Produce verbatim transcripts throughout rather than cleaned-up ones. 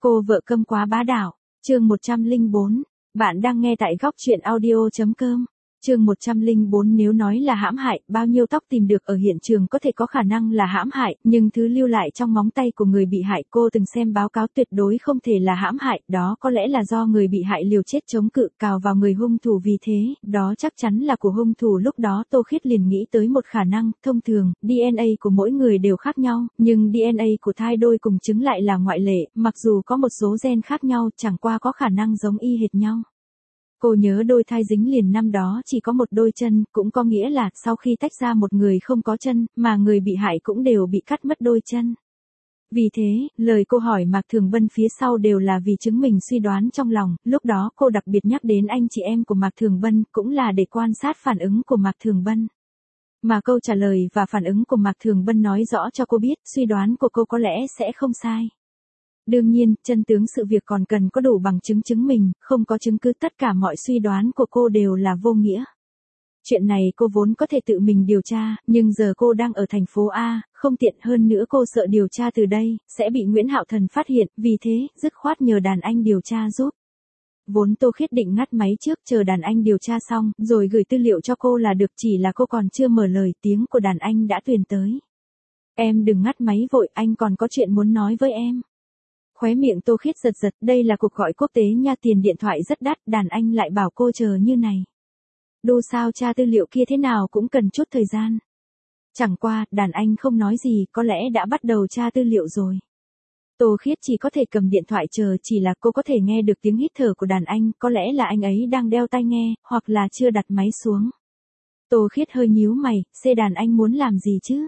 Cô vợ câm quá bá đạo, chương một trăm lẻ bốn. Bạn đang nghe tại góc truyện audio chấm com. Chương một trăm lẻ bốn. Nếu nói là hãm hại, bao nhiêu tóc tìm được ở hiện trường có thể có khả năng là hãm hại, nhưng thứ lưu lại trong móng tay của người bị hại cô từng xem báo cáo tuyệt đối không thể là hãm hại, đó có lẽ là do người bị hại liều chết chống cự cào vào người hung thủ, vì thế, đó chắc chắn là của hung thủ. Lúc đó Tô Khiết liền nghĩ tới một khả năng, thông thường, đê en a của mỗi người đều khác nhau, nhưng đê en a của thai đôi cùng trứng lại là ngoại lệ, mặc dù có một số gen khác nhau, chẳng qua có khả năng giống y hệt nhau. Cô nhớ đôi thai dính liền năm đó chỉ có một đôi chân, cũng có nghĩa là sau khi tách ra một người không có chân, mà người bị hại cũng đều bị cắt mất đôi chân. Vì thế, lời cô hỏi Mạc Thường Bân phía sau đều là vì chứng mình suy đoán trong lòng, lúc đó cô đặc biệt nhắc đến anh chị em của Mạc Thường Bân, cũng là để quan sát phản ứng của Mạc Thường Bân. Mà câu trả lời và phản ứng của Mạc Thường Bân nói rõ cho cô biết, suy đoán của cô có lẽ sẽ không sai. Đương nhiên, chân tướng sự việc còn cần có đủ bằng chứng chứng minh, không có chứng cứ tất cả mọi suy đoán của cô đều là vô nghĩa. Chuyện này cô vốn có thể tự mình điều tra, nhưng giờ cô đang ở thành phố A, không tiện, hơn nữa cô sợ điều tra từ đây, sẽ bị Nguyễn Hạo Thần phát hiện, vì thế, dứt khoát nhờ đàn anh điều tra giúp. Vốn Tô Khiết định ngắt máy trước chờ đàn anh điều tra xong, rồi gửi tư liệu cho cô là được, chỉ là cô còn chưa mở lời, tiếng của đàn anh đã truyền tới. Em đừng ngắt máy vội, anh còn có chuyện muốn nói với em. Khóe miệng Tô Khiết giật giật, đây là cuộc gọi quốc tế nha, tiền điện thoại rất đắt, đàn anh lại bảo cô chờ như này. Đô sao tra tư liệu kia thế nào cũng cần chút thời gian. Chẳng qua, đàn anh không nói gì, có lẽ đã bắt đầu tra tư liệu rồi. Tô Khiết chỉ có thể cầm điện thoại chờ, chỉ là cô có thể nghe được tiếng hít thở của đàn anh, có lẽ là anh ấy đang đeo tai nghe, hoặc là chưa đặt máy xuống. Tô Khiết hơi nhíu mày, xê đàn anh muốn làm gì chứ?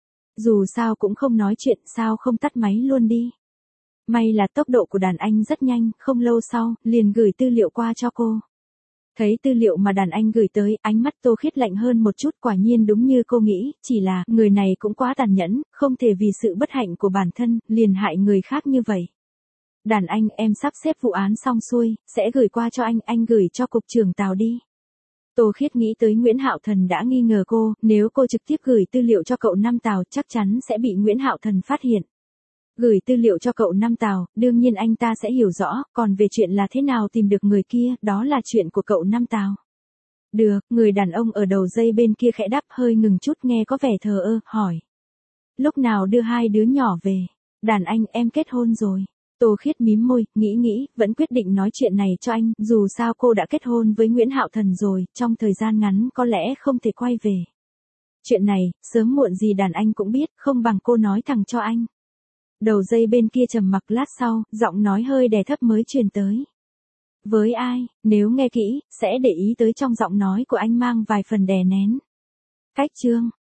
Dù sao cũng không nói chuyện, sao không tắt máy luôn đi. May là tốc độ của đàn anh rất nhanh, không lâu sau, liền gửi tư liệu qua cho cô. Thấy tư liệu mà đàn anh gửi tới, ánh mắt Tô Khiết lạnh hơn một chút, quả nhiên đúng như cô nghĩ, chỉ là, người này cũng quá tàn nhẫn, không thể vì sự bất hạnh của bản thân, liền hại người khác như vậy. Đàn anh, em sắp xếp vụ án xong xuôi, sẽ gửi qua cho anh, anh gửi cho cục trưởng Tào đi. Tô Khiết nghĩ tới Nguyễn Hạo Thần đã nghi ngờ cô, nếu cô trực tiếp gửi tư liệu cho cậu Năm Tào chắc chắn sẽ bị Nguyễn Hạo Thần phát hiện. Gửi tư liệu cho cậu Năm Tào, đương nhiên anh ta sẽ hiểu rõ, còn về chuyện là thế nào tìm được người kia, đó là chuyện của cậu Năm Tào. Được, người đàn ông ở đầu dây bên kia khẽ đáp, hơi ngừng chút, nghe có vẻ thờ ơ, hỏi. Lúc nào đưa hai đứa nhỏ về? Đàn anh, em kết hôn rồi. Tô Khiết mím môi, nghĩ nghĩ, vẫn quyết định nói chuyện này cho anh, dù sao cô đã kết hôn với Nguyễn Hạo Thần rồi, trong thời gian ngắn có lẽ không thể quay về. Chuyện này, sớm muộn gì đàn anh cũng biết, không bằng cô nói thẳng cho anh. Đầu dây bên kia trầm mặc lát sau, giọng nói hơi đè thấp mới truyền tới. Với ai, nếu nghe kỹ, sẽ để ý tới trong giọng nói của anh mang vài phần đè nén. Cách chương,